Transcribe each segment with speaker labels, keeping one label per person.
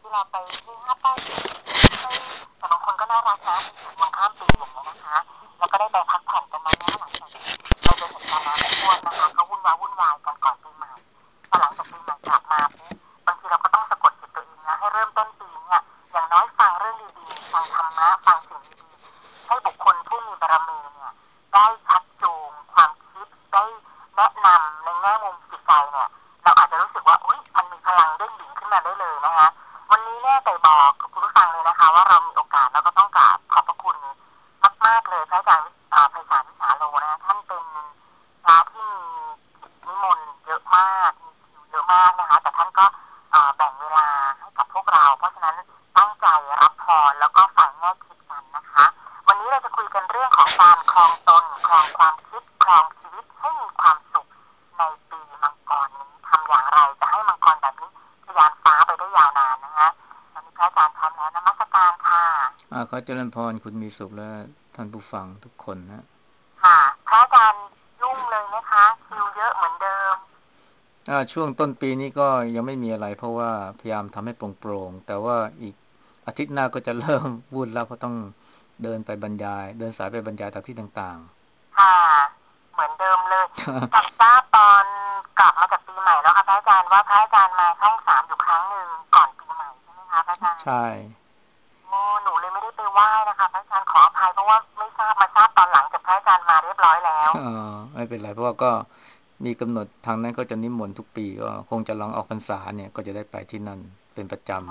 Speaker 1: ที่เราไปที่ห้าป้ายให้แต่บางคนก็น่ารักนะมันข้ามปีอย่างเงี้ยนะคะแล้วก็ได้ไปพักผ่อนกันมาแล้วหลังจากเราเจอเหตุการณ์น้ำท่วมนะคะเขาวุ่นวายกันก่อนปีใหม่พอหลังจากปีใหม่กลับมาปุ๊บบางทีเราก็ต้องสะกดจิตตัวเองนะให้เริ่มต้นปีเนี่ยอย่างน้อยฟังเรื่องดีๆฟังธรรมะฟังสิ่งดีๆให้บุคคลผู้มีบารมีเนี่ยได้ชักจูงความคิดได้แนะนำในแง่มุมจิตใจเนี่ยเราอาจจะรู้สึกว่าอุ๊ยมันมีพลังเด้งดึงขึ้นมาได้เลยนะคะวันนี้เนี่ยแต่บอกกับคุณผู้ฟังเลยนะคะว่าเรามีโอกาสแล้วก็ต้องกราบขอบพระคุณมากๆเลยพระอาจารย์ไพศาลวิสาโลนะท่านเป็นพระที่มีกิจนิมนต์เยอะมากมีคิวเยอะมากนะคะแต่ท่านก็แบ่งเวลาให้กับพวกเราเพราะฉะนั้นตั้งใจรับพรแล้วก็ฟังแง่คิดกันนะคะวันนี้เราจะคุยกันเรื่องของการครองตนครองความคิดครองชีวิตให้มีความสุขในปีมังกรนี้ทำอย่างไรจะให้มังกรแบบนี้ทะยานฟ้าไปได้ยาวนานนะคะตอนนี้พระอาจารย์พร้อมแล้วนมัสการค่ะ
Speaker 2: ขอเจริญพรคุณมีสุขและท่านผู้ฟังทุกคนนะ
Speaker 1: ค่ะพระอาจารย์ยุ่งเลยไหมคะคิวเยอะเหมือนเดิม
Speaker 2: ช่วงต้นปีนี้ก็ยังไม่มีอะไรเพราะว่าพยายามทำให้โปร่งๆแต่ว่าอีกอาทิตย์หน้าก็จะเริ่มวุ่นแล้วเพราะต้องเดินไปบรรยายเดินสายไปบรรยายตามที่ต่าง
Speaker 1: ค่ะเหมือนเดิมเลยจับ
Speaker 2: ๆ
Speaker 1: ทราบตอนกลับมาจากปีใหม่แล้วค่ะพระอาจารย์ว่าพระอาจารย์มาช่อง3อยู่ครั้งหนึ่งก่อนปีใหม่ใช่ไหมคะพระอาจาร
Speaker 2: ใช่
Speaker 1: ย์โอ้หนูเลยไม่ได้ไปไหว้นะคะพระอาจารย์ขออภัยเพราะว่าไม่ทราบมาทราบตอนหลังจากพระอาจารย์มาเรียบร้อยแล้ว
Speaker 2: ไม่เป็นไรเพราะว่าก็มีกำหนดทางนั้นก็จะนิมนต์ทุกปีก็คงจะลองออกพรรษาเนี่ยก็จะได้ไปที่นั่นเป็นประจ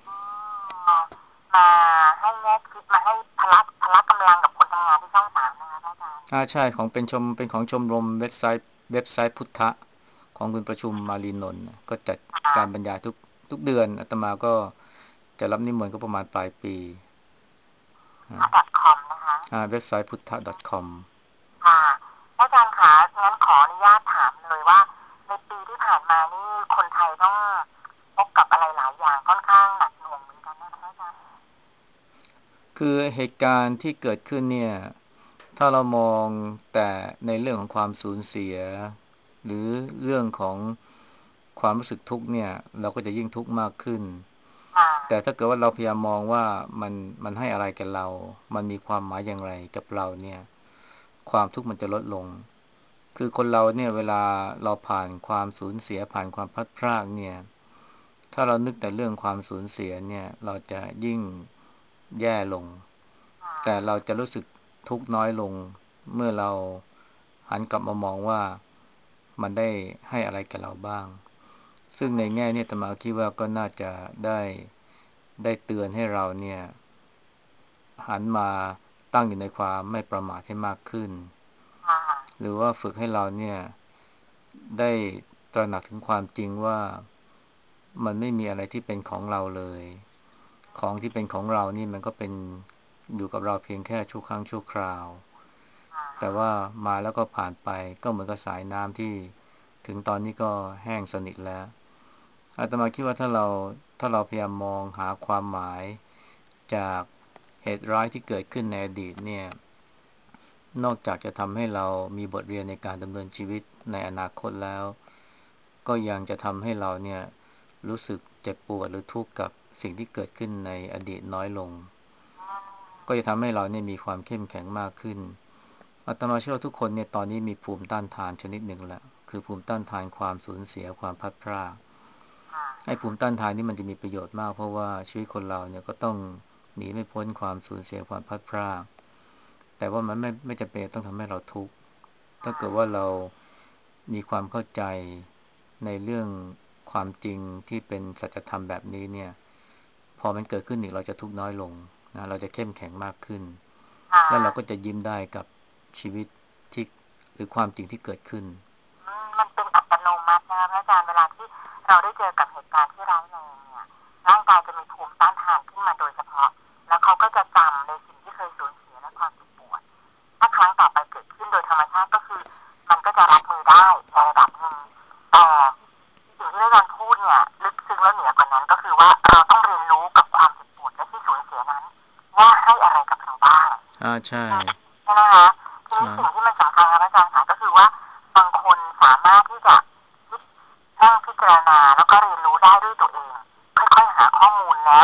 Speaker 1: มาให้แง่คิดมาให้พละกำลังกับคนทำงานที่ช่อง3นะคะพระอาจารย์
Speaker 2: ใช่ของเป็นของชมรมเว็บไซต์พุทธะของคุณประชุมมารีนนท์ก็จัดการบรร
Speaker 1: ค่ะ
Speaker 2: ยายทุกเดือนอาตมาก็จะรับนิมนต์ก็ประมาณปลายปี
Speaker 1: พระ .com นะคะ
Speaker 2: เว็บไซต์พุทธะ .com
Speaker 1: ค่ะพระอาจารย์คะงั้นขออนุญาตถามเลยว่าในปีที่ผ่านมานี่คนไทยต้องพบกับอะไรหลายอย่างค่อนข้างหนักหน่วงเหมือนกันนะคะพระอาจารย์
Speaker 2: คือเหตุการณ์ที่เกิดขึ้นเนี่ยถ้าเรามองแต่ในเรื่องของความสูญเสียหรือเรื่องของความรู้สึกทุกข์เนี่ยเราก็จะยิ่งทุกข์มากขึ้นแต่
Speaker 1: ค่ะ
Speaker 2: ถ้าเกิดว่าเราพยายามมองว่ามันมันให้อะไรกับเรามันมีความหมายอย่างไรกับเราเนี่ยความทุกข์มันจะลดลงคือคนเราเนี่ยเวลาเราผ่านความสูญเสียผ่านความพลัดพรากเนี่ยถ้าเรานึกแต่เรื่องความสูญเสียเนี่ยเราจะยิ่งแย่ลงแต่เราจะรู้สึกทุกข์น้อยลงเมื่อเราหันกลับมามองว่ามันได้ให้อะไรกับเราบ้างซึ่งในแง่นี้อาตมาคิดว่าก็น่าจะได้ได้เตือนให้เราเนี่ยหันมาตั้งอยู่ในความไม่ประมาทให้มากขึ้น
Speaker 1: ค่ะ
Speaker 2: หรือว่าฝึกให้เราเนี่ยได้ตระหนักถึงความจริงว่ามันไม่มีอะไรที่เป็นของเราเลยของที่เป็นของเรานี่มันก็เป็นอยู่กับเราเพียงแค่ชั่วครั้งชั่วคราวแต่ว่ามาแล้วก็ผ่านไปก็เหมือนกับสายน้ำที่ถึงตอนนี้ก็แห้งสนิทแล้วอาตมาคิดว่าถ้าเราพยายามมองหาความหมายจากเหตุร้ายที่เกิดขึ้นในอดีตเนี่ยนอกจากจะทำให้เรามีบทเรียนในการดำเนินชีวิตในอนาคตแล้วก็ยังจะทำให้เราเนี่ยรู้สึกเจ็บปวดหรือทุกข์กับสิ่งที่เกิดขึ้นในอดีตน้อยลงก็จะทำให้เราเนี่ยมีความเข้มแข็งมากขึ้นอาตมาเชื่อว่าทุกคนเนี่ยตอนนี้มีภูมิต้านทานชนิดหนึ่งแล้วคือภูมิต้านทานความสูญเสียความพลัดพรากไอ้ภูมิต้านทานนี่มันจะมีประโยชน์มากเพราะว่าชีวิตคนเราเนี่ยก็ต้องหนีไม่พ้นความสูญเสียความพลัดพรากแต่ว่ามันไม่จำเป็นต้องทำให้เราทุกข์ถ้าเกิดว่าเรามีความเข้าใจในเรื่องความจริงที่เป็นสัจธรรมแบบนี้เนี่ยพอมันเกิดขึ้นอีกเราจะทุกข์น้อยลงนะเราจะเข้มแข็งมากขึ้น
Speaker 1: ค่ะ
Speaker 2: แล้วเราก็จะยิ้มได้กับชีวิตที่หรือความจริงที่เกิดขึ้น
Speaker 1: มันเป็นอัตโนมัตินะคะพระอาจารย์เวลาที่เราได้เจอกับเหตุการณ์ที่ร้ายแรงเนี่ยร่างกายจะมีภูมิต้านทานขึ้นมาโดยเฉพาะแล้วเขาก็จะจำในสิ่งที่เคยสูญเสียและความเจ็บปวดถ้าครั้งต่อไปเกิดขึ้นโดยธรรมชาติก็คือมันก็จะรับมือได้ในระดับหนึ่งแต่สิ่งที่อาจารย์พูดเนี่ยลึกซึ้งแล้วเหนือกว่านั้นก็คือว่าเราต้องเรียนรู้กับความเจ็บปวดและที่สูญเสียนั้นว่าให้อะไรกับเราบ้าง
Speaker 2: ใช่
Speaker 1: ใช่ไหมคะทีนี้
Speaker 2: นะ
Speaker 1: สิ่งที่มันสำคัญครับอาจารย์ค่ะก็คือว่าบางคนสามารถที่จะคิดนั่งพิจารณาแล้วก็เรียนรู้ได้ด้วยตัวเองค่อยๆหาข้อมูลแล้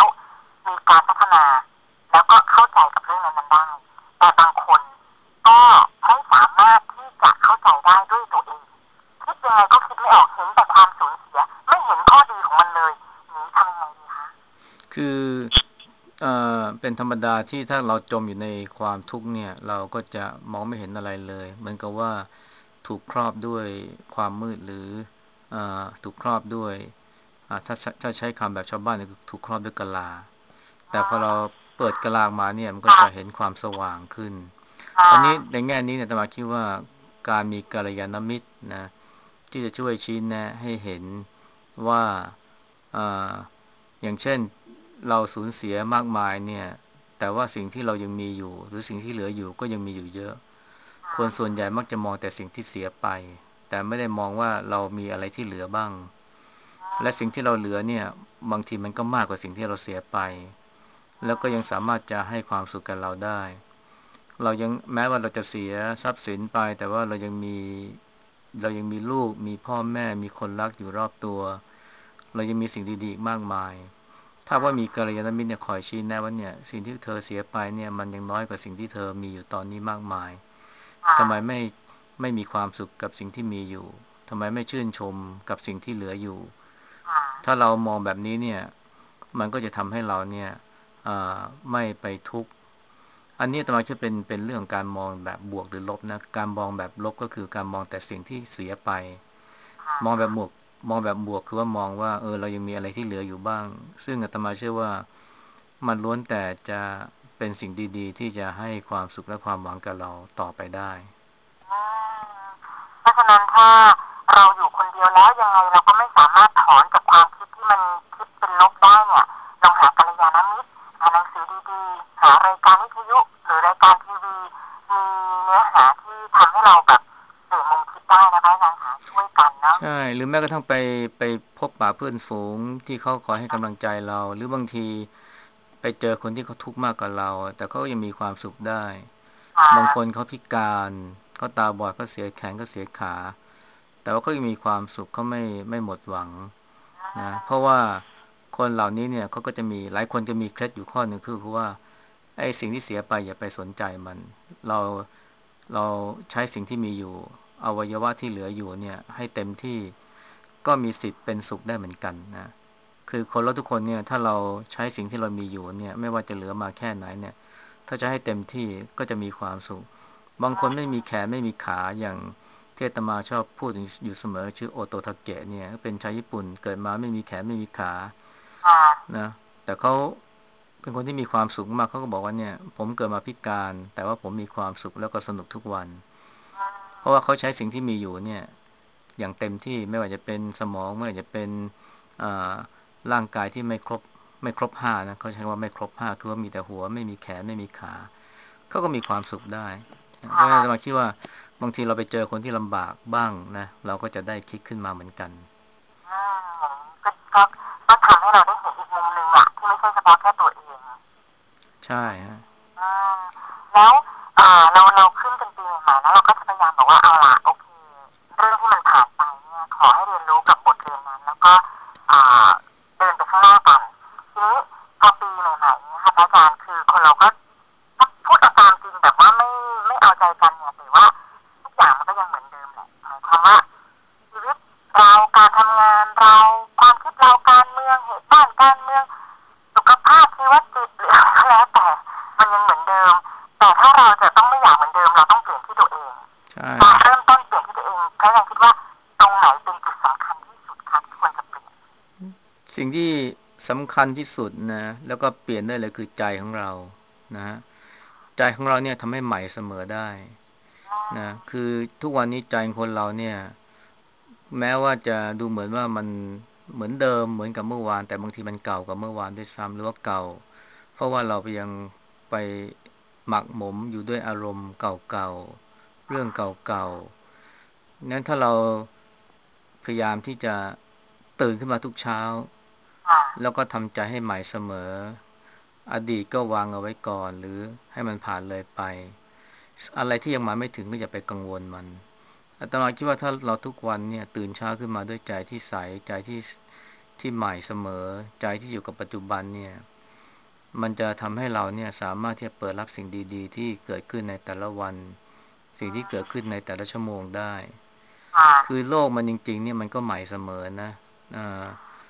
Speaker 2: คือเป็นธรรมดาที่ถ้าเราจมอยู่ในความทุกข์เนี่ยเราก็จะมองไม่เห็นอะไรเลยเหมือนกับว่าถูกครอบด้วยความมืดหรือถูกครอบด้วยถ้าใช้คำแบบชาวบ้านเนี่ยถูกครอบด้วยกะลาแต่พอเราเปิดกะลาออกมาเนี่ยมันก็จะเห็นความสว่างขึ้นอันนี้ในแง่นี้เนี่ยอาตมาคิดว่าการมีกัลยาณมิตรนะที่จะช่วยชี้แนะให้เห็นว่าอ่าอย่างเช่นเราสูญเสียมากมายเนี่ยแต่ว่าสิ่งที่เรายังมีอยู่หรือสิ่งที่เหลืออยู่ก็ยังมีอยู่เยอะคนส่วนใหญ่มักจะมองแต่สิ่งที่เสียไปแต่ไม่ได้มองว่าเรามีอะไรที่เหลือบ้างและสิ่งที่เราเหลือเนี่ยบางทีมันก็มากกว่าสิ่งที่เราเสียไปแล้วก็ยังสามารถจะให้ความสุขกับเราได้เรายังแม้ว่าเราจะเสียทรัพย์สินไปแต่ว่าเรายังมีลูกมีพ่อแม่มีคนรักอยู่รอบตัวเรายังมีสิ่งดีๆอีกมากมายถ้าว่ามีกัลยาณมิตรเนี่ยคอยชี้แนะว่าเนี่ยสิ่งที่เธอเสียไปเนี่ยมันยังน้อยกว่าสิ่งที่เธอมีอยู่ตอนนี้มากมายทำไมไม่มีความสุขกับสิ่งที่มีอยู่ทำไมไม่ชื่นชมกับสิ่งที่เหลืออยู่ถ้าเรามองแบบนี้เนี่ยมันก็จะทำให้เราเนี่ยไม่ไปทุกข์อันนี้อาตมาคิดเป็นเรื่องการมองแบบบวกหรือลบนะการมองแบบลบก็คือการมองแต่สิ่งที่เสียไปมองแบบบวกคือว่ามองว่าเรายังมีอะไรที่เหลืออยู่บ้างซึ่งอาตมาเชื่อว่ามันล้วนแต่จะเป็นสิ่งดีๆที่จะให้ความสุขและความหวังกับเราต่อไปได้
Speaker 1: เพราะฉะนั้นถ้าเราอยู่คนเดียวแล้วยังไงเราก็ไม่สามารถถอนจากความคิดที่มันคิดเป็นลบได้เนี่ยลองหากัลยาณมิตรหาหนังสือดีๆหารายการวิทยุหรือรายการทีวีมีเนื้อหาที่ทำให้เราแบบเปลี่ยนมุมคิดได้นะคะอาจารย์คะช่วยกันเนาะ
Speaker 2: ใช่หรือแม้กระทั่งไปพบปะเพื่อนฝูงที่เขาคอยให้กำลังใจเราหรือบางทีไปเจอคนที่เขาทุกข์มากกว่าเราแต่เขายังมีความสุขได้บางคนเขาพิการเขาตาบอดเขาเสียแขนเขาเสียขาแต่ว่าเขายังมีความสุขเขาไม่หมดหวังนะเพราะว่าคนเหล่านี้เนี่ยเขาก็จะมีหลายคนจะมีเคล็ดอยู่ข้อหนึ่งคือว่าไอ้สิ่งที่เสียไปอย่าไปสนใจมันเราเราใช้สิ่งที่มีอยู่อวัยวะที่เหลืออยู่เนี่ยให้เต็มที่ก็มีสิทธิ์เป็นสุขได้เหมือนกันนะคือคนเราทุกคนเนี่ยถ้าเราใช้สิ่งที่เรามีอยู่เนี่ยไม่ว่าจะเหลือมาแค่ไหนเนี่ยถ้าจะให้เต็มที่ก็จะมีความสุขบางคนไม่มีแขนไม่มีขาอย่างเทตมาชอบพูดอยู่เสมอชื่อโอโตทาเกะเนี่ยเป็นชาวญี่ปุ่นเกิดมาไม่มีแขนไม่มีขานะแต่เขาเป็นคนที่มีความสุขมากเขาก็บอกว่าเนี่ยผมเกิดมาพิการแต่ว่าผมมีความสุขแล้วก็สนุกทุกวันเพราะว่าเขาใช้สิ่งที่มีอยู่เนี่ยอย่างเต็มที่ไม่ว่าจะเป็นสมองไม่ว่าจะเป็นอ่าร่างกายที่ไม่ครบห้านะเขาใช้ว่าไม่ครบห้าคือว่ามีแต่หัวไม่มีแขนไม่มีขาเขาก็มีความสุขได้เพราะฉะนั้นเราคิดว่าบางทีเราไปเจอคนที่ลำบากบ้างนะเราก็จะได้คิดขึ้นมาเหมือนกัน
Speaker 1: ก็ทำให้เราได้เห็นอีกมุมหนึ่งอะที่ไม่ใช่เฉพาะแค่ตัวเอง
Speaker 2: ใช่ฮะ
Speaker 1: อืมแล้วเราขึ้นเป็นปีใหม่ๆแล้วเราก็จะพยายามบอกว่าเอาล่ะโอเคเรื่องที่มันผ่านไปเนี่ยขอให้เรียนรู้กับบทเรียนนั้นแล้วก็อ่าเดินไปข้างหน้ากันทีนี้พอปีใหม่ๆเนี่ยค่ะอาจารย์คือคนเราก็ถ้าพูดเอาตามจริงแบบว่าไม่เอาใจกันเนี่ยถือว่าทุกอย่างมันก็ยังเหมือนเดิมแหละหมายความว่าชีวิตเราการทำงานเราความคิดเราการเมืองเหตุบ้านการเมืองสุขภาพชีวจิตหรืออะไรก็แล้วแต่มันยังเหมือนเดิมแต่ถ้าเราจะต้องไม่อยากเหมือนเดิมเราต้องเปลี่ยนที่ตัวเอง
Speaker 2: ใช่
Speaker 1: การเริ่มต้นเปลี่ยนที่ตัวเองก็ยังคิดว่าตรงไหนเป็นจุดสำคัญที่สุดคะที่ควรจะเปลี่ยน
Speaker 2: สิ่งที่สำคัญที่สุดนะแล้วก็เปลี่ยนได้เลยคือใจของเรานะฮะใจของเราเนี่ยทำให้ใหม่เสมอได้นะคือทุกวันนี้ใจของคนเราเนี่ยแม้ว่าจะดูเหมือนว่ามันเหมือนเดิมเหมือนกับเมื่อวานแต่บางทีมันเก่ากว่าเมื่อวานด้วยซ้ำหรือว่าเก่าเพราะว่าเราไปยังไปหมักหมมอยู่ด้วยอารมณ์เก่าๆเรื่องเก่าๆงั้นถ้าเราพยายามที่จะตื่นขึ้นมาทุกเช้า
Speaker 1: ค่ะ
Speaker 2: แล้วก็ทำใจให้ใหม่เสมออดีตก็วางเอาไว้ก่อนหรือให้มันผ่านเลยไปอะไรที่ยังมาไม่ถึงก็อย่าไปกังวลมันอาตมาคิดว่าถ้าเราทุกวันเนี่ยตื่นเช้าขึ้นมาด้วยใจที่ใสใจที่ใหม่เสมอใจที่อยู่กับปัจจุบันเนี่ยมันจะทำให้เราเนี่ยสามารถที่จะเปิดรับสิ่งดีๆที่เกิดขึ้นในแต่ละวันสิ่งที่เกิดขึ้นในแต่ละชั่วโมงได้
Speaker 1: ค่ะ
Speaker 2: คือโลกมันจริงๆเนี่ยมันก็ใหม่เสมอนะอ่า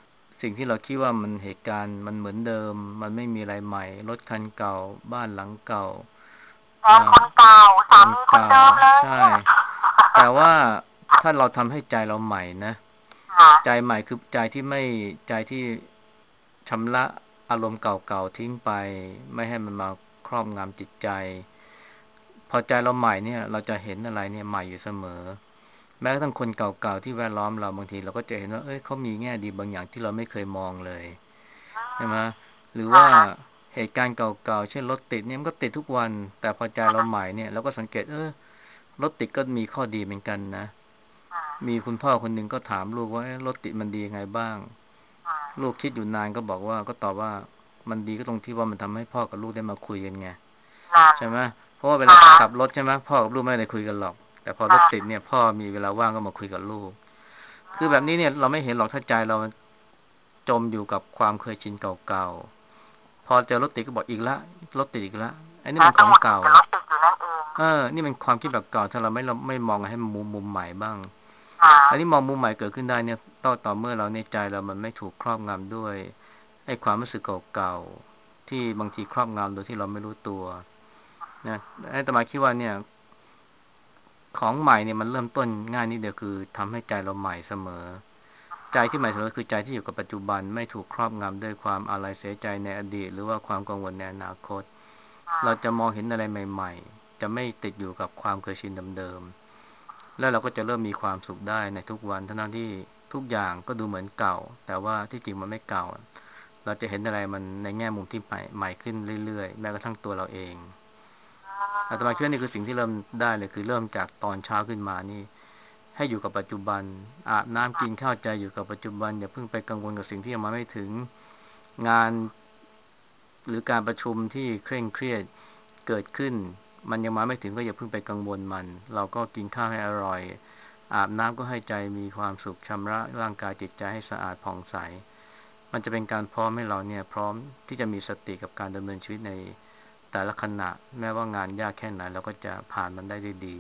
Speaker 2: สิ่งที่เราคิดว่ามันเหตุการณ์มันเหมือนเดิมมันไม่มีอะไรใหม่รถคันเก่าบ้านหลังเก่า
Speaker 1: แฟนคนเก่า
Speaker 2: ค
Speaker 1: สา
Speaker 2: น
Speaker 1: มีคน
Speaker 2: เก่า
Speaker 1: เดิมเลย
Speaker 2: ใช่
Speaker 1: เนี่ย
Speaker 2: แต่ว่าถ้าเราทำให้ใจเราใหม่นะ
Speaker 1: ค่ะ
Speaker 2: ใจใหม่คือใจที่ไม่ใจที่ชำระอารมณ์เก่าๆทิ้งไปไม่ให้มันมาครอบงำจิตใจพอใจเราใหม่เนี่ยเราจะเห็นอะไรเนี่ยใหม่อยู่เสมอแม้กระทั่งคนเก่าๆที่แวดล้อมเราบางทีเราก็จะเห็นว่าเอ้ยเขามีแง่ดีบางอย่างที่เราไม่เคยมองเลยใช่ไหมหรือว่า
Speaker 1: ค่ะ
Speaker 2: เหตุการณ์เก่าๆเช่นรถติดเนี่ยมันก็ติดทุกวันแต่พอใจเราใหม่เนี่ยเราก็สังเกตรถติดก็มีข้อดีเหมือนกันนะมีคุณพ่อคนหนึ่งก็ถามลูกว่าเอ๊ะรถติดมันดียังไงบ้างลูกคิดอยู่นานก็บอกว่าก็ตอบว่ามันดีก็ตรงที่ว่ามันทำให้พ่อกับลูกได้มาคุยกันไง
Speaker 1: นั่น
Speaker 2: ใช่ไหมเพราะว่าเวลาขับรถใช่ไหมพ่อกับลูกไม่ได้คุยกันหรอกแต่พอรถติดเนี่ยพ่อมีเวลาว่างก็มาคุยกับลูกคือแบบนี้เนี่ยเราไม่เห็นหรอกถ้าใจเราจมอยู่กับความเคยชินเก่าๆพอเจอรถติดก็บอกอีกละรถติดอีกละอันนี้มัน
Speaker 1: แล้วก็หงุดหงิด
Speaker 2: ของเก่า
Speaker 1: กับรถติดอยู่นั่นเอง
Speaker 2: นี่เป็นความคิดแบบเก่าถ้าเราไม่มองให้มุมใหม่บ้าง
Speaker 1: ค่ะ
Speaker 2: อันนี้มองมุมใหม่เกิดขึ้นได้เนี่ยต่อเมื่อเราในใจเรามันไม่ถูกครอบงำด้วยไอ้ความรู้สึกเก่าๆที่บางทีครอบงำโดยที่เราไม่รู้ตัวนะไอ้ตมาคิดว่าเนี่ยของใหม่เนี่ยมันเริ่มต้นง่ายนิดเดียวคือทำให้ใจเราใหม่เสมอใจที่ใหม่เสมอคือใจที่อยู่กับปัจจุบันไม่ถูกครอบงำด้วยความอาลัยเสียใจในอดีตหรือว่าความกังวลในอนาคตเราจะมองเห็นอะไรใหม่ๆจะไม่ติดอยู่กับความเคยชินเดิมๆแล้วเราก็จะเริ่มมีความสุขได้ในทุกวันทั้งที่ทุกอย่างก็ดูเหมือนเก่าแต่ว่าที่จริงมันไม่เก่าเราจะเห็นอะไรมันในแง่มุมที่ใหม่ขึ้นเรื่อยๆแม้กระทั่งตัวเราเองอาตมาคิดว่านี่คือสิ่งที่เริ่มได้เลยคือเริ่มจากตอนเช้าขึ้นมานี่ให้อยู่กับปัจจุบันอาบน้ำกินข้าวใจอยู่กับปัจจุบันอย่าเพิ่งไปกังวลกับสิ่งที่ยังมาไม่ถึงงานหรือการประชุมที่เคร่งเครียดเกิดขึ้นมันยังมาไม่ถึงก็อย่าเพิ่งไปกังวลมันเราก็กินข้าวให้อร่อยอาบน้ำก็ให้ใจมีความสุขชำระร่างกายจิตใจให้สะอาดผ่องใสมันจะเป็นการพร้อมให้เราเนี่ยพร้อมที่จะมีสติกับการดำเนินชีวิตในแต่ละขณะแม้ว่างานยากแค่ไหนเราก็จะผ่านมันได้ด้วยดี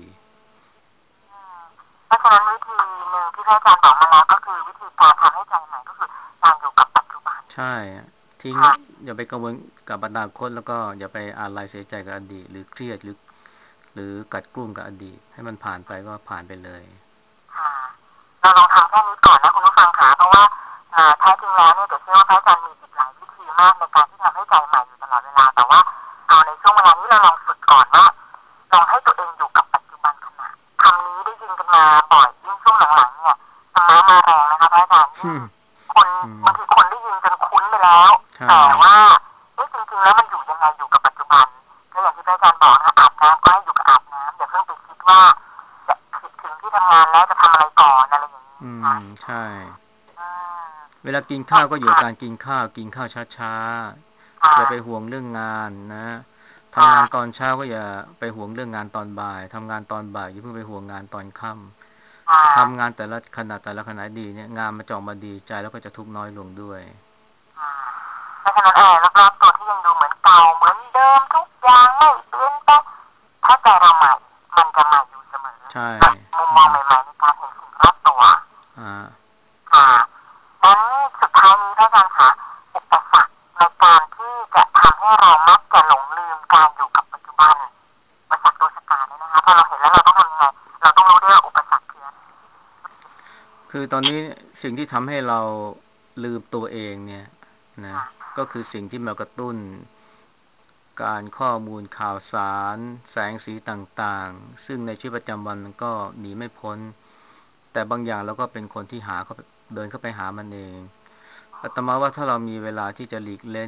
Speaker 1: เพราะฉะนั้นวิธีหนึ่งที่พระอาจารย์บอกมาแล้วก็คือวิธีการทำให้ใจใหม่ก็คือการอยู่กับปัจจุบัน
Speaker 2: ใช่ทิ้ง
Speaker 1: ค่ะ
Speaker 2: อย่าไปกังวลกับอนาคตแล้วก็อย่าไปอาลัยเสียใจกับอดีตหรือเครียดหรือกัดกลุ้มกับอดีตให้มันผ่านไปก็ผ่านไปเลย
Speaker 1: ค่ะเราลองทำแค่นี้ก่อนนะคุณผู้ฟังค่ะเพราะว่าแท้จริงแล้วเนี่ยเดี๋ยวเชื่อว่าพระอาจารย์มีอีกหลายวิธีมากในการที่ทำให้ใจใหม่อยู่ตลอดเวลาแต่ว่าเอาในช่วงเวลานี้เราลองฝึกก่อนว่าลองให้ตัวเองอยู่กับปัจจุบันขณะคำนี้ได้ยินกันมาบ่อยยิ่งช่วงหลังๆเนี่ยธรรมะมาแรงนะคะพระอาจารย์ยิ่งคน
Speaker 2: อืม
Speaker 1: บางทีคนได้ยินจนคุ้นไปแล้ว
Speaker 2: ใช่
Speaker 1: แต่ว่าจริงๆแล้วมันอยู่ยังไงอยู่กับปัจจุบันก็อย่างที่พระอาจารย์บอกนะคะอาบน้ำก็ให้อยู่กับอาบน้ำอย่าเพิ่งไปคิดว่าจะคิดถึงที่ทำงานแล้วจะทำอะไรก่อนอะไรอย่างนี้
Speaker 2: อื
Speaker 1: นะคะ
Speaker 2: มใช่
Speaker 1: อืม
Speaker 2: เวลากินข้าวก็อยู่กับการกินข้าวช้าๆ
Speaker 1: ค่ะ
Speaker 2: อย่าไปห่วงเรื่องงานนะทำงานตอ
Speaker 1: ค่ะ
Speaker 2: นเช้าก็อย่าไปห่วงเรื่องงานตอนบ่ายทำงานตอนบ่ายอย่าเพิ่งไปห่วงงานตอนค่
Speaker 1: ค่ะ
Speaker 2: ำทำงานแต่ละขณะดีเนี่ยงานมันจะออกมาดีใจแล้วก็จะทุกข์น้อยลงด้วย
Speaker 1: ค่ะเพราะฉะนั้นรอบๆตัวที่ยังดูเหมือนเก่าเหมือนเดิมทุกอย่างไม่เปลี่ยนแปลงถ้าใจเราใหม่มันจะใหม่อยู่เสมอ
Speaker 2: ใช่
Speaker 1: และมุม
Speaker 2: อืม
Speaker 1: มองใหม่ๆในการเห็นสิ่งรอบตัว
Speaker 2: อ่า
Speaker 1: ค่ะนั้นสุดท้ายนี้พระอาจารย์คะอุปสรรคในการที่จะทำให้เรามักจะหลงลืมการอยู่กับปัจจุบันอุปสรรคตัวสกาเนี่ยนะคะพอเราเห็นแล้วเราต้องทำยังไงเราต้องรู้ด้วยว่าอุปสรรคคืออะไร
Speaker 2: คือตอนนี้สิ่งที่ทำให้เราลืมตัวเองเนี่ยนะ
Speaker 1: ค่ะ
Speaker 2: ก็คือสิ่งที่มากระตุ้นการข้อมูลข่าวสารแสงสีต่างๆซึ่งในชีวิตประจำวันมันก็หนีไม่พ้นแต่บางอย่างเราก็เป็นคนที่เดินเข้าไปหามันเองอาตมาว่าถ้าเรามีเวลาที่จะหลีกเล่น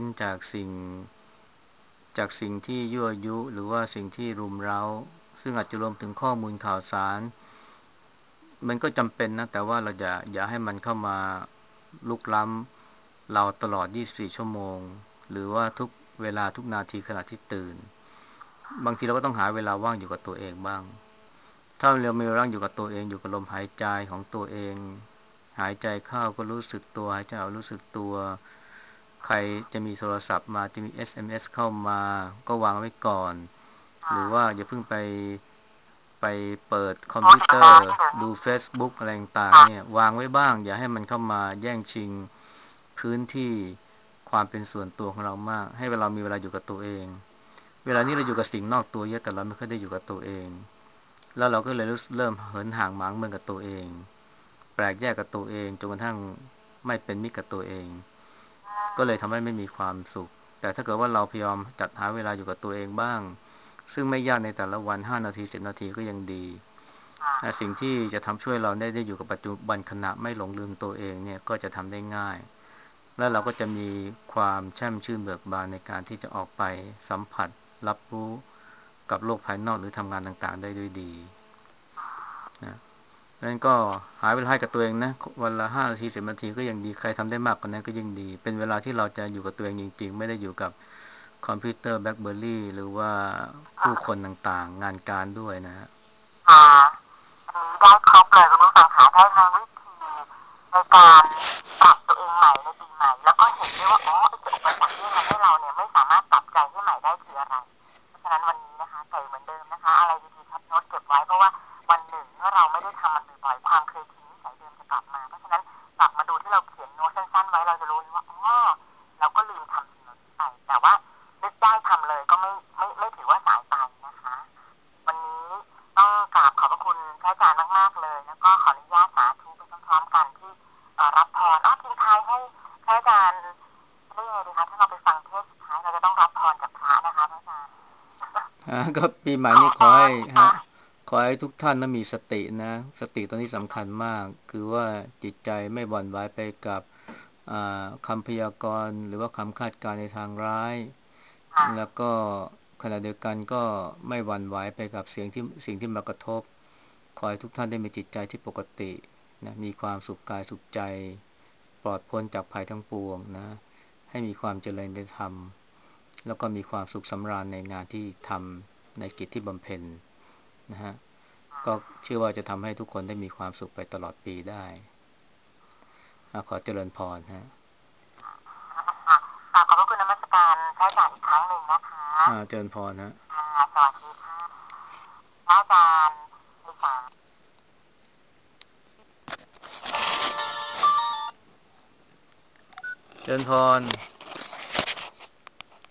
Speaker 2: จากสิ่งที่ยั่วยุหรือว่าสิ่งที่รุมเร้าซึ่งอาจจะรวมถึงข้อมูลข่าวสาร มันก็จำเป็นนะแต่ว่าเราอย่าให้มันเข้ามาลุกล้ำเราตลอด24ชั่วโมงหรือว่าทุกเวลาทุกนาทีขณะที่ตื่นบางทีเราก็ต้องหาเวลาว่างอยู่กับตัวเองบ้างถ้าเรามีเวลาอยู่กับตัวเองอยู่กับลมหายใจของตัวเองหายใจเข้าก็รู้สึกตัวหายใจออกรู้สึกตัวใครจะมีโทรศัพท์มาจะมี SMS เข้ามาก็วางไว้ก่อนหรือว่าอย่าเพิ่งไปเปิดคอม
Speaker 1: โอ้
Speaker 2: พิวเตอร์
Speaker 1: เดี๋ยวนะเดี๋ยวนี้
Speaker 2: ดู Facebook อะไรต่างๆ
Speaker 1: ค่ะ
Speaker 2: เนี่ยวางไว้บ้างอย่าให้มันเข้ามาแย่งชิงพื้นที่ความเป็นส่วนตัวของเรามากให้เรามีเวลาอยู่กับตัวเองเวลานี้เราอยู่กับสิ่งนอกตัวเยอะแต่เราไม่ค่อยได้อยู่กับตัวเองแล้วเราก็เลยเริ่มเหินห่างหมางเมืองกับตัวเองแปลกแยกกับตัวเองจนกระทั่งไม่เป็นมิตรกับตัวเองก็เลยทำให้ไม่มีความสุขแต่ถ้าเกิดว่าเราพยายามจัดหาเวลาอยู่กับตัวเองบ้างซึ่งไม่ยากในแต่ละวัน5 นาที10 นาทีก็ยังดีสิ่งที่จะทำช่วยเราได้อยู่กับปัจจุบันขณะไม่หลงลืมตัวเองเนี่ยก็จะทำได้ง่ายแล้วเราก็จะมีความแช่มชื่นเบิกบานในการที่จะออกไปสัมผัสรับรู้กับโลกภายนอกหรือทำงานต่างๆได้ด้วยดีนะนั้นก็หาเวลาให้กับตัวเองนะวันละ5 นาที10 นาทีก็ยังดีใครทำได้มากกว่านั้นก็ยิ่งดีเป็นเวลาที่เราจะอยู่กับตัวเองจริงๆไม่ได้อยู่กับคอมพิวเตอร์แบล็คเบอร์รี่หรือว่าผู้คนต่างๆงานการด้วยนะฮะ
Speaker 1: ค่ะอันนี้ได้ครบเลยคุณผู้ฟังค่ะได้ทั้งวิธีในการปรับตัวเองใหม่ในปีใหม่แล้วก็เห็นด้วยว่าอ๋อไอ้จุดอุปสรรคที่ทำให้เราเนี่ยไม่สามารถปรับใจให้ใหม่ได้คืออะไรเพราะฉะนั้นวันนี้นะคะไก่เหมือนเดิมนะคะอะไรดีๆครับโน้ตเก็บไว้เพราะว่าวันหนึ่งเมื่อเราไม่ได้ทำมันบ่อยๆความเคยชินนิสัยเดิมจะกลับมาเพราะฉะนั้นกลับมาดูที่เราเขียนโน้ตสั้นๆไว้เราจะรู้เลยว่าอ๋อเราก็ลืมทำสิ่งเหล่านี้ไปแต่ว่านึกได้ทำเลยก็ไม่ถือว่าสายไปนะคะวันนี้ต้องกราบขอบพระคุณพระอาจารย์มากๆเลยแล้วก็ขออนุญาตสาธุไปพร้อมๆกันที่รับพรทิ้งท้ายให้พระอาจารย์เรียกไงดีคะถ้าเราไปฟังเทศสุดท้ายเราจะต้องรับพรจากพระนะคะพระอาจารย์
Speaker 2: ก็ปีใหม่
Speaker 1: ขอ
Speaker 2: นี้
Speaker 1: พรสิคะ
Speaker 2: ขอให้ทุกท่านนั้นมีสตินะสติตอนนี้สำคัญมากคือว่าจิตใจไม่หวั่นไหวไปกับคำพยากรณ์หรือว่าคำคาดการณ์ในทางร้าย
Speaker 1: ค่ะ
Speaker 2: แล้วก็ขณะเดียวกันก็ไม่หวั่นไหวไปกับสิ่งที่มากระทบขอให้ทุกท่านได้มีจิตใจที่ปกตินะมีความสุขกายสุขใจปลอดพ้นจากภัยทั้งปวงนะให้มีความเจริญในธรรมแล้วก็มีความสุขสำราญในงานที่ทำในกิจที่บำเพ็ญนะฮะก็เชื่อว่าจะทำให้ทุกคนได้มีความสุขไปตลอดปีได้ขอเจริญพรฮะ
Speaker 1: ค่ะกราบขอบพระคุณนมัสการพระอาจารย์อีกครั้งหนึ่งนะคะ
Speaker 2: เจริญพรฮะ
Speaker 1: สวัสดีค่ะพระอาจารย์ในสาย
Speaker 2: เจริญพร